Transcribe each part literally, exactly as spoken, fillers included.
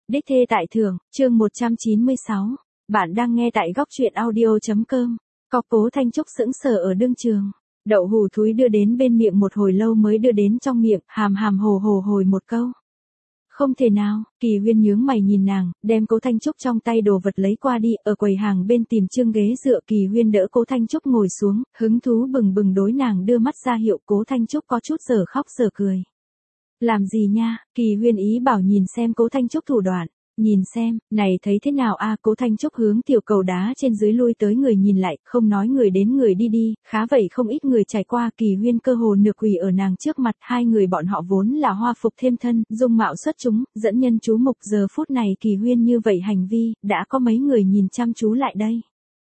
Đích thê tại thưởng, chương một trăm chín mươi sáu. Bạn đang nghe tại góc truyện audio.com. Có Cố Thanh Trúc sững sờ ở đương trường. Đậu hủ thúi đưa đến bên miệng một hồi lâu mới đưa đến trong miệng, hàm hàm hồ hồ hồi một câu. Không thể nào, Kỳ Huyên nhướng mày nhìn nàng, đem Cố Thanh Trúc trong tay đồ vật lấy qua đi, ở quầy hàng bên tìm chương ghế dựa. Kỳ Huyên đỡ Cố Thanh Trúc ngồi xuống, hứng thú bừng bừng đối nàng đưa mắt ra hiệu. Cố Thanh Trúc có chút giờ khóc giờ cười. Làm gì nha, Kỳ Huyên ý bảo nhìn xem Cố Thanh Trúc thủ đoạn. Nhìn xem, này thấy thế nào a? Cố Thanh Trúc hướng tiểu cầu đá trên dưới lui tới người nhìn lại, không nói người đến người đi đi, khá vậy không ít người trải qua. Kỳ Huyên cơ hồ nửa quỳ ở nàng trước mặt, hai người bọn họ vốn là hoa phục thêm thân, dung mạo xuất chúng, dẫn nhân chú mục. Giờ phút này Kỳ Huyên như vậy hành vi, đã có mấy người nhìn chăm chú lại đây.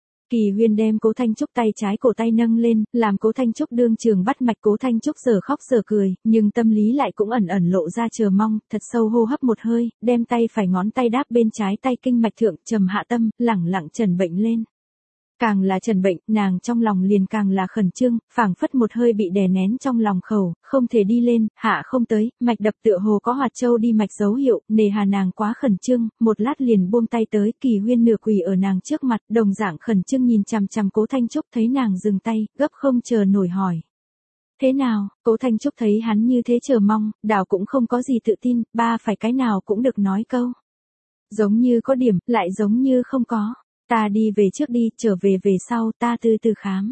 Kỳ Huyên đem Cố Thanh Trúc tay trái cổ tay nâng lên, làm Cố Thanh Trúc đương trường bắt mạch. Cố Thanh Trúc giờ khóc giờ cười, nhưng tâm lý lại cũng ẩn ẩn lộ ra chờ mong, thật sâu hô hấp một hơi, đem tay phải ngón tay đáp bên trái tay kinh mạch thượng, trầm hạ tâm, lẳng lặng trần bệnh lên. Càng là trần bệnh, nàng trong lòng liền càng là khẩn trương, phảng phất một hơi bị đè nén trong lòng khẩu, không thể đi lên, hạ không tới, mạch đập tựa hồ có hoạt châu đi mạch dấu hiệu, nề hà nàng quá khẩn trương, một lát liền buông tay tới. Kỳ Huyên nửa quỳ ở nàng trước mặt, đồng dạng khẩn trương nhìn chằm chằm Cố Thanh Trúc, thấy nàng dừng tay, gấp không chờ nổi hỏi. Thế nào? Cố Thanh Trúc thấy hắn như thế chờ mong, đảo cũng không có gì tự tin, ba phải cái nào cũng được nói câu. Giống như có điểm, lại giống như không có. Ta đi về trước đi, trở về về sau, ta từ từ khám.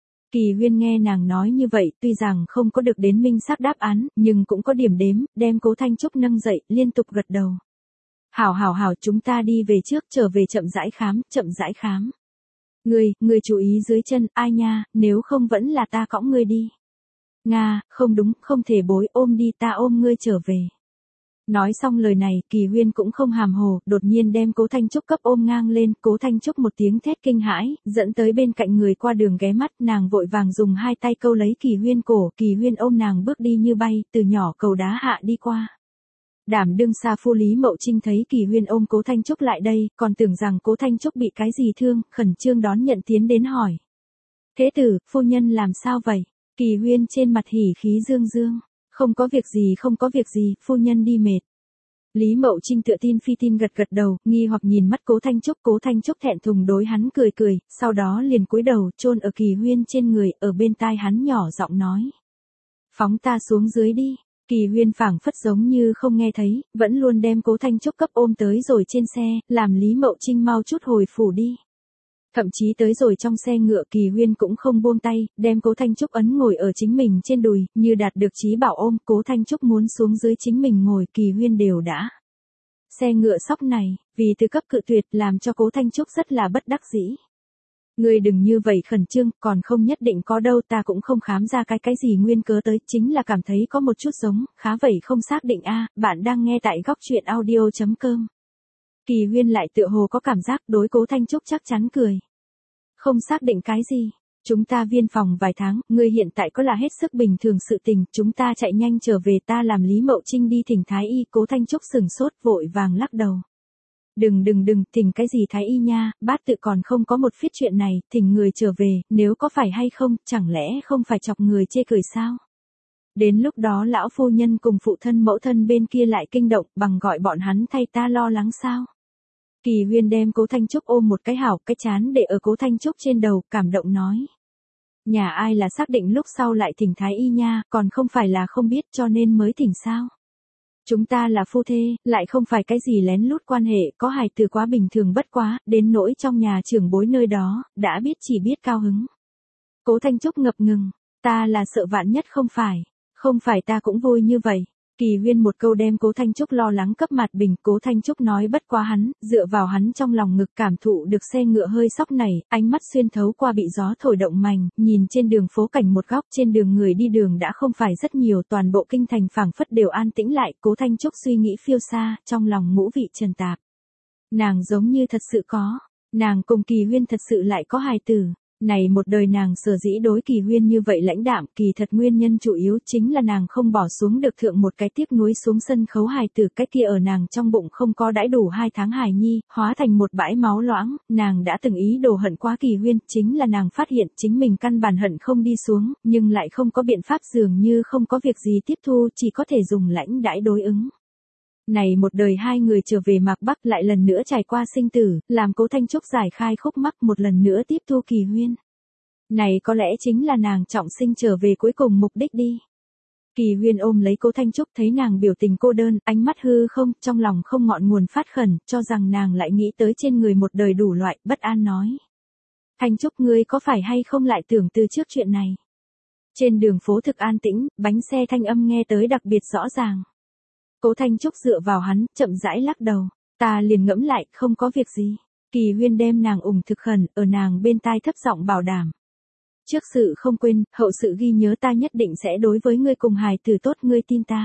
Kỳ Huyên nghe nàng nói như vậy, tuy rằng không có được đến minh xác đáp án, nhưng cũng có điểm đếm, đem Cố Thanh Trúc nâng dậy, liên tục gật đầu. Hảo hảo hảo, chúng ta đi về trước, trở về chậm rãi khám, chậm rãi khám. Ngươi, ngươi chú ý dưới chân, ai nha, nếu không vẫn là ta cõng ngươi đi. Nga, không đúng, không thể bối, ôm đi, ta ôm ngươi trở về. Nói xong lời này, Kỳ Huyên cũng không hàm hồ, đột nhiên đem Cố Thanh Trúc cấp ôm ngang lên. Cố Thanh Trúc một tiếng thét kinh hãi, dẫn tới bên cạnh người qua đường ghé mắt, nàng vội vàng dùng hai tay câu lấy Kỳ Huyên cổ. Kỳ Huyên ôm nàng bước đi như bay, từ nhỏ cầu đá hạ đi qua. Đảm đương xa phu Lý Mậu Trinh thấy Kỳ Huyên ôm Cố Thanh Trúc lại đây, còn tưởng rằng Cố Thanh Trúc bị cái gì thương, khẩn trương đón nhận tiến đến hỏi. Thế tử, phu nhân làm sao vậy? Kỳ Huyên trên mặt hỉ khí dương dương. Không có việc gì, không có việc gì, phu nhân đi mệt. Lý Mậu Trinh tựa tin phi tin gật gật đầu, nghi hoặc nhìn mắt Cố Thanh Trúc. Cố Thanh Trúc thẹn thùng đối hắn cười cười, sau đó liền cúi đầu chôn ở Kỳ Huyên trên người, ở bên tai hắn nhỏ giọng nói. Phóng ta xuống dưới đi. Kỳ Huyên phảng phất giống như không nghe thấy, vẫn luôn đem Cố Thanh Trúc cấp ôm tới rồi trên xe, làm Lý Mậu Trinh mau chút hồi phủ đi. Thậm chí tới rồi trong xe ngựa, Kỳ Huyên cũng không buông tay, đem Cố Thanh Trúc ấn ngồi ở chính mình trên đùi, như đạt được chí bảo ôm. Cố Thanh Trúc muốn xuống dưới chính mình ngồi, Kỳ Huyên đều đã. Xe ngựa sóc này, vì từ cấp cự tuyệt làm cho Cố Thanh Trúc rất là bất đắc dĩ. Ngươi đừng như vậy khẩn trương, còn không nhất định có đâu, ta cũng không khám ra cái cái gì nguyên cớ tới, chính là cảm thấy có một chút giống, khá vậy không xác định a. Bạn đang nghe tại góc truyện audio.com. Kỳ Huyên lại tựa hồ có cảm giác đối Cố Thanh Trúc chắc chắn cười. Không xác định cái gì? Chúng ta viên phòng vài tháng, ngươi hiện tại có là hết sức bình thường sự tình, chúng ta chạy nhanh trở về, ta làm Lý Mậu Trinh đi thỉnh Thái Y. Cố Thanh Trúc sừng sốt vội vàng lắc đầu. Đừng đừng đừng, thỉnh cái gì Thái Y nha, bát tự còn không có một phiết chuyện này, thỉnh người trở về, nếu có phải hay không, chẳng lẽ không phải chọc người chê cười sao? Đến lúc đó lão phu nhân cùng phụ thân mẫu thân bên kia lại kinh động, bằng gọi bọn hắn thay ta lo lắng sao? Kỳ Huyên đem Cố Thanh Trúc ôm một cái hảo, cái chán để ở Cố Thanh Trúc trên đầu, cảm động nói. Nhà ai là xác định lúc sau lại thỉnh Thái Y nha, còn không phải là không biết cho nên mới thỉnh sao? Chúng ta là phu thê, lại không phải cái gì lén lút quan hệ, có hài từ quá bình thường bất quá, đến nỗi trong nhà trưởng bối nơi đó, đã biết chỉ biết cao hứng. Cố Thanh Trúc ngập ngừng, ta là sợ vạn nhất không phải, không phải ta cũng vui như vậy. Kỳ Huyên một câu đem Cố Thanh Trúc lo lắng cấp mặt bình. Cố Thanh Trúc nói bất quá hắn, dựa vào hắn trong lòng ngực cảm thụ được xe ngựa hơi sóc này, ánh mắt xuyên thấu qua bị gió thổi động mành, nhìn trên đường phố cảnh một góc, trên đường người đi đường đã không phải rất nhiều, toàn bộ kinh thành phảng phất đều an tĩnh lại. Cố Thanh Trúc suy nghĩ phiêu xa, trong lòng ngũ vị trần tạp. Nàng giống như thật sự có, nàng cùng Kỳ Huyên thật sự lại có hài tử. Này một đời nàng sở dĩ đối Kỳ Huyên như vậy lãnh đạm, kỳ thật nguyên nhân chủ yếu chính là nàng không bỏ xuống được thượng một cái tiếc nuối xuống sân khấu hài tử, cái kia ở nàng trong bụng không có đãi đủ hai tháng hài nhi, hóa thành một bãi máu loãng. Nàng đã từng ý đồ hận quá Kỳ Huyên, chính là nàng phát hiện chính mình căn bản hận không đi xuống, nhưng lại không có biện pháp, dường như không có việc gì tiếp thu, chỉ có thể dùng lãnh đãi đối ứng. Này một đời hai người trở về Mạc Bắc lại lần nữa trải qua sinh tử, làm Cố Thanh Trúc giải khai khúc mắc một lần nữa tiếp thu Kỳ Huyên. Này có lẽ chính là nàng trọng sinh trở về cuối cùng mục đích đi. Kỳ Huyên ôm lấy Cố Thanh Trúc thấy nàng biểu tình cô đơn, ánh mắt hư không, trong lòng không ngọn nguồn phát khẩn, cho rằng nàng lại nghĩ tới trên người một đời đủ loại, bất an nói. Thanh Trúc ngươi có phải hay không lại tưởng từ trước chuyện này? Trên đường phố thực an tĩnh, bánh xe thanh âm nghe tới đặc biệt rõ ràng. Cố Thanh Trúc dựa vào hắn, chậm rãi lắc đầu, ta liền ngẫm lại, không có việc gì. Kỳ Huyên đem nàng ủng thực khẩn, ở nàng bên tai thấp giọng bảo đảm. Trước sự không quên, hậu sự ghi nhớ ta nhất định sẽ đối với ngươi cùng hài tử tốt ngươi tin ta.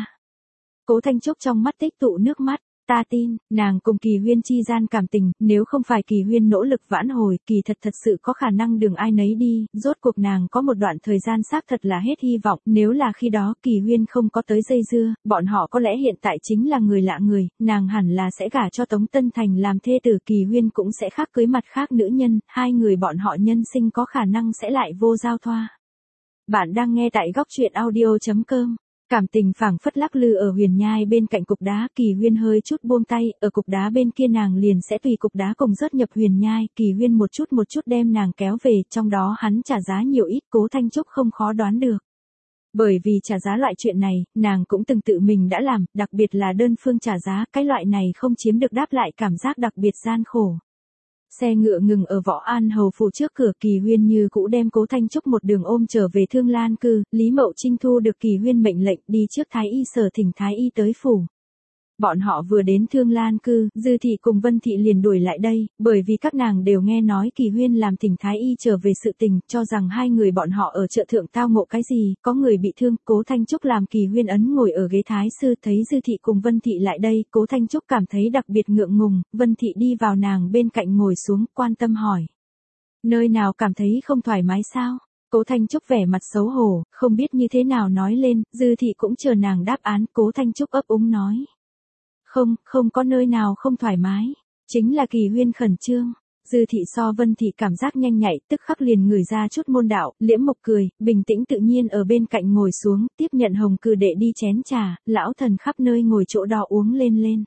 Cố Thanh Trúc trong mắt tích tụ nước mắt, ta tin, nàng cùng Kỳ Huyên chi gian cảm tình, nếu không phải Kỳ Huyên nỗ lực vãn hồi, kỳ thật thật sự có khả năng đường ai nấy đi, rốt cuộc nàng có một đoạn thời gian xác thật là hết hy vọng, nếu là khi đó Kỳ Huyên không có tới dây dưa, bọn họ có lẽ hiện tại chính là người lạ người, nàng hẳn là sẽ gả cho Tống Tân Thành làm thê tử, Kỳ Huyên cũng sẽ khác cưới mặt khác nữ nhân, hai người bọn họ nhân sinh có khả năng sẽ lại vô giao thoa. Bạn đang nghe tại góc truyện audio chấm com. Cảm tình phảng phất lắc lư ở huyền nhai bên cạnh cục đá, Kỳ Huyên hơi chút buông tay, ở cục đá bên kia nàng liền sẽ tùy cục đá cùng rớt nhập huyền nhai, Kỳ Huyên một chút một chút đem nàng kéo về, trong đó hắn trả giá nhiều ít, Cố Thanh Trúc không khó đoán được. Bởi vì trả giá loại chuyện này, nàng cũng từng tự mình đã làm, đặc biệt là đơn phương trả giá, cái loại này không chiếm được đáp lại cảm giác đặc biệt gian khổ. Xe ngựa ngừng ở Võ An Hầu phủ trước cửa, Kỳ Huyên như cũ đem Cố Thanh Trúc một đường ôm trở về Thương Lan cư, Lý Mậu Trinh thu được Kỳ Huyên mệnh lệnh đi trước Thái y sở thỉnh Thái y tới phủ. Bọn họ vừa đến Thương Lan cư, Dư thị cùng Vân thị liền đuổi lại đây, bởi vì các nàng đều nghe nói Kỳ Huyên làm thỉnh Thái y trở về sự tình, cho rằng hai người bọn họ ở chợ thượng tao ngộ cái gì, có người bị thương, Cố Thanh Trúc làm Kỳ Huyên ấn ngồi ở ghế thái sư, thấy Dư thị cùng Vân thị lại đây, Cố Thanh Trúc cảm thấy đặc biệt ngượng ngùng, Vân thị đi vào nàng bên cạnh ngồi xuống, quan tâm hỏi. Nơi nào cảm thấy không thoải mái sao? Cố Thanh Trúc vẻ mặt xấu hổ, không biết như thế nào nói lên, Dư thị cũng chờ nàng đáp án, Cố Thanh Trúc ấp úng nói. Không, không có nơi nào không thoải mái. Chính là Kỳ Huyên khẩn trương. Dư thị so Vân thị cảm giác nhanh nhạy, tức khắc liền ngửi ra chút môn đạo, liễm mộc cười, bình tĩnh tự nhiên ở bên cạnh ngồi xuống, tiếp nhận hồng cừ đệ đi chén trà, lão thần khắp nơi ngồi chỗ đó uống lên lên.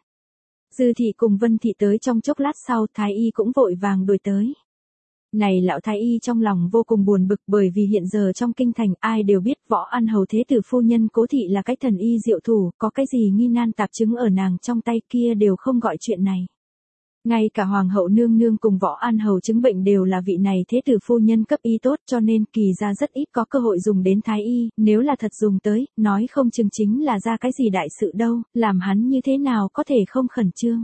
Dư thị cùng Vân thị tới trong chốc lát sau, Thái y cũng vội vàng đuổi tới. Này lão Thái y trong lòng vô cùng buồn bực, bởi vì hiện giờ trong kinh thành ai đều biết Võ An Hầu thế tử phu nhân Cố thị là cái thần y diệu thủ, có cái gì nghi nan tạp chứng ở nàng trong tay kia đều không gọi chuyện này. Ngay cả Hoàng hậu nương nương cùng Võ An Hầu chứng bệnh đều là vị này thế tử phu nhân cấp y tốt, cho nên Kỳ ra rất ít có cơ hội dùng đến Thái y, nếu là thật dùng tới, nói không chừng chính là ra cái gì đại sự đâu, làm hắn như thế nào có thể không khẩn trương.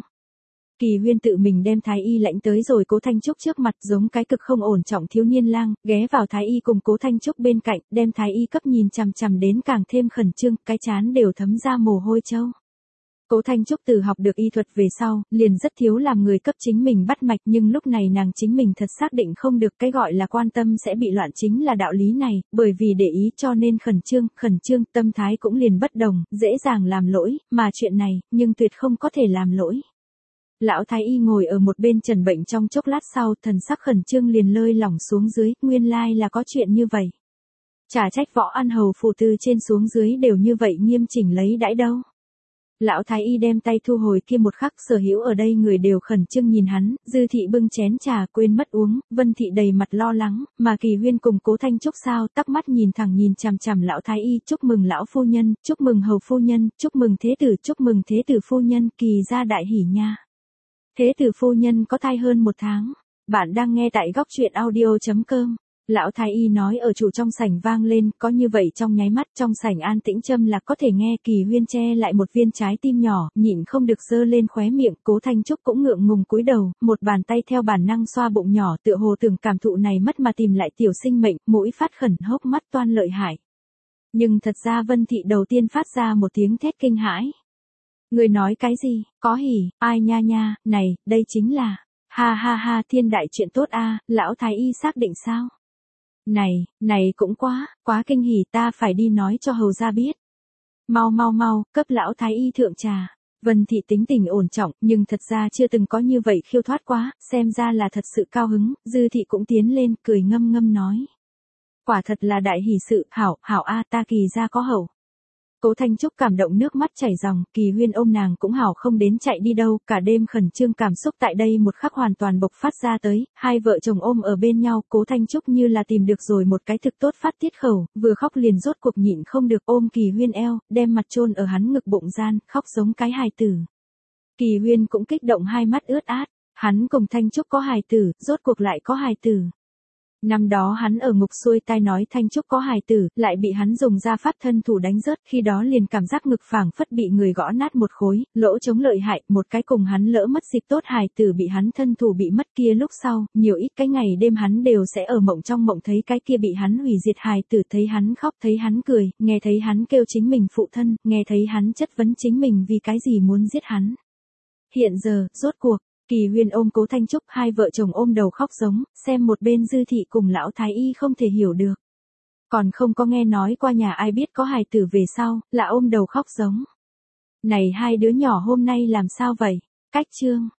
Kỳ Huyên tự mình đem Thái y lãnh tới rồi Cố Thanh Trúc trước mặt, giống cái cực không ổn trọng thiếu niên lang, ghé vào Thái y cùng Cố Thanh Trúc bên cạnh, đem Thái y cấp nhìn chằm chằm đến càng thêm khẩn trương, cái chán đều thấm ra mồ hôi châu. Cố Thanh Trúc từ học được y thuật về sau, liền rất thiếu làm người cấp chính mình bắt mạch, nhưng lúc này nàng chính mình thật xác định không được, cái gọi là quan tâm sẽ bị loạn chính là đạo lý này, bởi vì để ý cho nên khẩn trương, khẩn trương, tâm thái cũng liền bất đồng, dễ dàng làm lỗi, mà chuyện này, nhưng tuyệt không có thể làm lỗi. Lão Thái y ngồi ở một bên trần bệnh trong chốc lát sau, thần sắc khẩn trương liền lơi lỏng xuống dưới, nguyên lai là có chuyện như vậy. Chả trách Võ An Hầu phủ từ trên xuống dưới đều như vậy nghiêm chỉnh lấy đãi đâu. Lão Thái y đem tay thu hồi kia một khắc, sở hữu ở đây người đều khẩn trương nhìn hắn, Dư thị bưng chén trà quên mất uống, Vân thị đầy mặt lo lắng, mà Kỳ Huyên cùng Cố Thanh Trúc sao, tắc mắt nhìn thẳng nhìn chằm chằm lão Thái y, chúc mừng lão phu nhân, chúc mừng hầu phu nhân, chúc mừng thế tử, chúc mừng thế tử phu nhân, Kỳ gia đại hỉ nha. Thế tử phu nhân có thai hơn một tháng. Bạn đang nghe tại góc truyện audio chấm com. Lão Thái y nói ở chủ trong sảnh vang lên, có như vậy trong nháy mắt trong sảnh an tĩnh châm là có thể nghe. Kỳ Huyên che lại một viên trái tim nhỏ, nhịn không được giơ lên khóe miệng, Cố Thanh Trúc cũng ngượng ngùng cúi đầu, một bàn tay theo bản năng xoa bụng nhỏ, tựa hồ tưởng cảm thụ này mất mà tìm lại tiểu sinh mệnh, mũi phát khẩn, hốc mắt toan lợi hại. Nhưng thật ra Vân thị đầu tiên phát ra một tiếng thét kinh hãi. Người nói cái gì, có hỉ, ai nha nha, này, đây chính là, ha ha ha, thiên đại chuyện tốt a, lão Thái y xác định sao? Này, này cũng quá, quá kinh hỉ, ta phải đi nói cho hầu gia biết. Mau mau mau, cấp lão Thái y thượng trà. Vân thị tính tình ổn trọng, nhưng thật ra chưa từng có như vậy khiêu thoát quá, xem ra là thật sự cao hứng, Dư thị cũng tiến lên, cười ngâm ngâm nói. Quả thật là đại hỷ sự, hảo, hảo a, ta Kỳ gia có hậu. Cố Thanh Trúc cảm động nước mắt chảy ròng, Kỳ Huyên ôm nàng cũng hảo không đến chạy đi đâu, cả đêm khẩn trương cảm xúc tại đây một khắc hoàn toàn bộc phát ra tới, hai vợ chồng ôm ở bên nhau, Cố Thanh Trúc như là tìm được rồi một cái thực tốt phát tiết khẩu, vừa khóc liền rốt cuộc nhịn không được ôm Kỳ Huyên eo, đem mặt chôn ở hắn ngực bụng gian, khóc giống cái hài tử. Kỳ Huyên cũng kích động hai mắt ướt át, hắn cùng Thanh Trúc có hài tử, rốt cuộc lại có hài tử. Năm đó hắn ở ngục xuôi tai nói Thanh Trúc có hài tử, lại bị hắn dùng ra pháp thân thủ đánh rớt, khi đó liền cảm giác ngực phảng phất bị người gõ nát một khối, lỗ chống lợi hại, một cái cùng hắn lỡ mất dịp tốt hài tử bị hắn thân thủ bị mất kia lúc sau, nhiều ít cái ngày đêm hắn đều sẽ ở mộng trong mộng thấy cái kia bị hắn hủy diệt hài tử, thấy hắn khóc, thấy hắn cười, nghe thấy hắn kêu chính mình phụ thân, nghe thấy hắn chất vấn chính mình vì cái gì muốn giết hắn. Hiện giờ, rốt cuộc, Kỳ Huyên ôm Cố Thanh Trúc, hai vợ chồng ôm đầu khóc giống, xem một bên Dư thị cùng lão thái y không thể hiểu được. Còn không có nghe nói qua nhà ai biết có hài tử về sau, là ôm đầu khóc giống. Này hai đứa nhỏ hôm nay làm sao vậy? Cách chương